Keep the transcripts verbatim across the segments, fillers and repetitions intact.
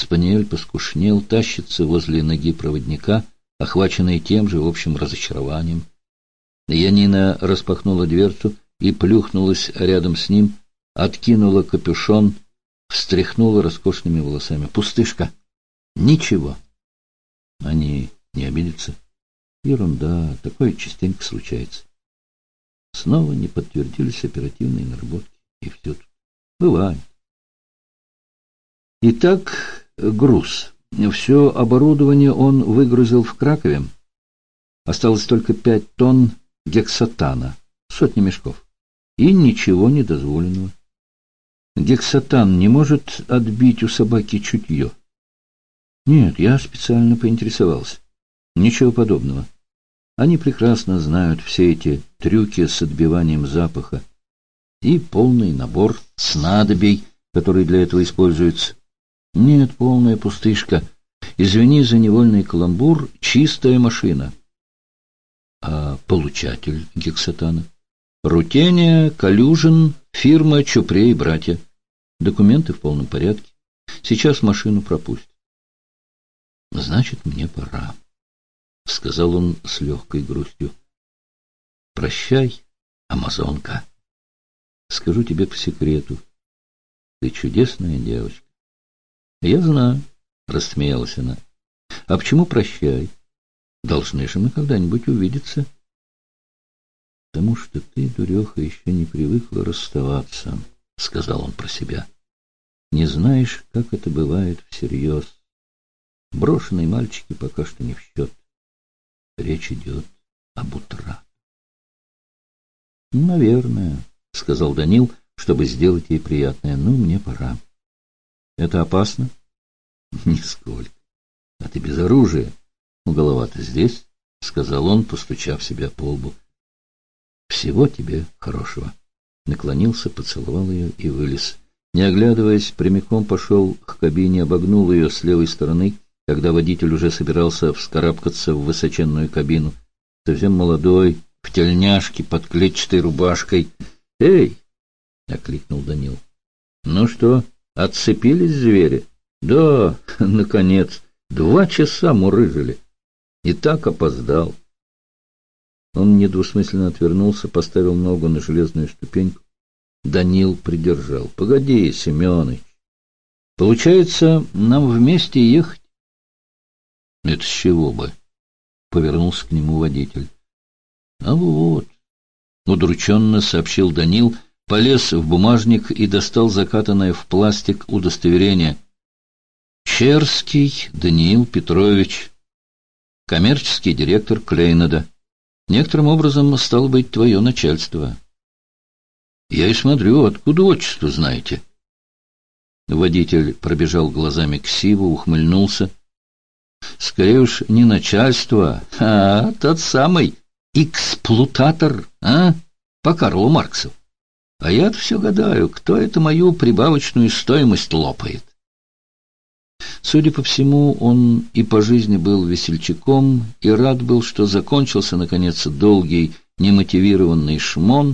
Спаниель поскушнел, тащится возле ноги проводника, охваченный тем же общим разочарованием. Янина распахнула дверцу и плюхнулась рядом с ним, откинула капюшон, встряхнула роскошными волосами. «Пустышка! Ничего!» «Они не обидятся?» «Ерунда, такое частенько случается». Снова не подтвердились оперативные наработки, и все тут. Бывает. Итак, груз. Все оборудование он выгрузил в Кракове. Осталось только пять тонн гексатана, сотни мешков, и ничего недозволенного. Гексатан не может отбить у собаки чутье. Нет, я специально поинтересовался. Ничего подобного. Они прекрасно знают все эти трюки с отбиванием запаха и полный набор снадобий, которые для этого используются. Нет, полная пустышка. Извини за невольный каламбур, чистая машина. А получатель гексатана? Рутения, Калюжин, фирма Чупре и братья. Документы в полном порядке. Сейчас машину пропустят. Значит, мне пора, — сказал он с легкой грустью. Прощай, амазонка. Скажу тебе по секрету. Ты чудесная девочка. Я знаю, — рассмеялась она. А почему прощай? Должны же мы когда-нибудь увидеться. Потому что ты, дуреха, еще не привыкла расставаться, — сказал он про себя. Не знаешь, как это бывает всерьез. Брошенные мальчики пока что не в счет. Речь идет об утрате. Наверное, — сказал Данил, чтобы сделать ей приятное. Ну, мне пора. Это опасно? Нисколько. А ты без оружия. Ну, голова-то здесь, — сказал он, постучав себя по лбу. Всего тебе хорошего. Наклонился, поцеловал ее и вылез. Не оглядываясь, прямиком пошел к кабине, обогнул ее с левой стороны, когда водитель уже собирался вскарабкаться в высоченную кабину. Совсем молодой, в тельняшке, под клетчатой рубашкой. «Эй!» — окликнул Данил. «Ну что, отцепились звери?» «Да, наконец, два часа мурыжили. И так опоздал». Он недвусмысленно отвернулся, поставил ногу на железную ступеньку. Данил придержал. «Погоди, Семеныч. Получается, нам вместе ехать?» «Это с чего бы?» — повернулся к нему водитель. «А вот», — удрученно сообщил Данил, полез в бумажник и достал закатанное в пластик удостоверение. «Черский Даниил Петрович, коммерческий директор Клейнеда. Некоторым образом, стало быть, твое начальство». «Я и смотрю, откуда отчество знаете?» Водитель пробежал глазами ксиву, ухмыльнулся. «Скорее уж не начальство, а тот самый эксплуататор, а? По Карлу Марксу. А я-то все гадаю, кто это мою прибавочную стоимость лопает». Судя по всему, он и по жизни был весельчаком, и рад был, что закончился, наконец, долгий, немотивированный шмон.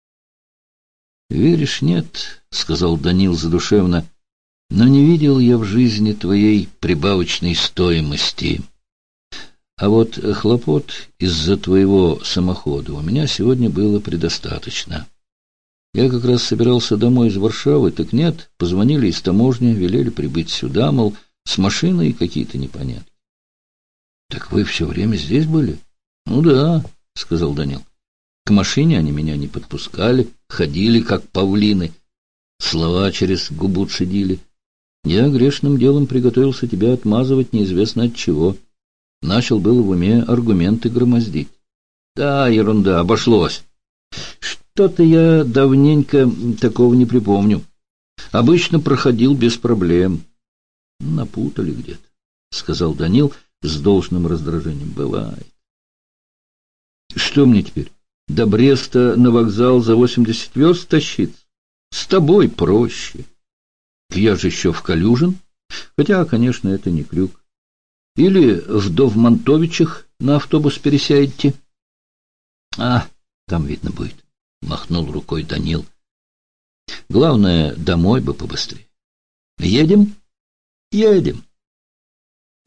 «Веришь, нет, — сказал Данил задушевно, — но не видел я в жизни твоей прибавочной стоимости. А вот хлопот из-за твоего самохода у меня сегодня было предостаточно. Я как раз собирался домой из Варшавы, так нет, позвонили из таможни, велели прибыть сюда, мол, с машиной какие-то непонятки». «Так вы все время здесь были?» «Ну да, — сказал Данил. К машине они меня не подпускали, ходили, как павлины, слова через губу цедили. Я грешным делом приготовился тебя отмазывать неизвестно от чего. Начал было в уме аргументы громоздить. Да, ерунда, обошлось. Что-то я давненько такого не припомню. Обычно проходил без проблем». «Напутали где-то», — сказал Данил с должным раздражением. «Бывает». «Что мне теперь, до Бреста на вокзал за восемьдесят верст тащиться? С тобой проще. Я же еще в Калюжин, хотя, конечно, это не крюк. Или в Довмонтовичах на автобус пересядете». «А, там видно будет», — махнул рукой Данил. «Главное, домой бы побыстрее. Едем?» Едем.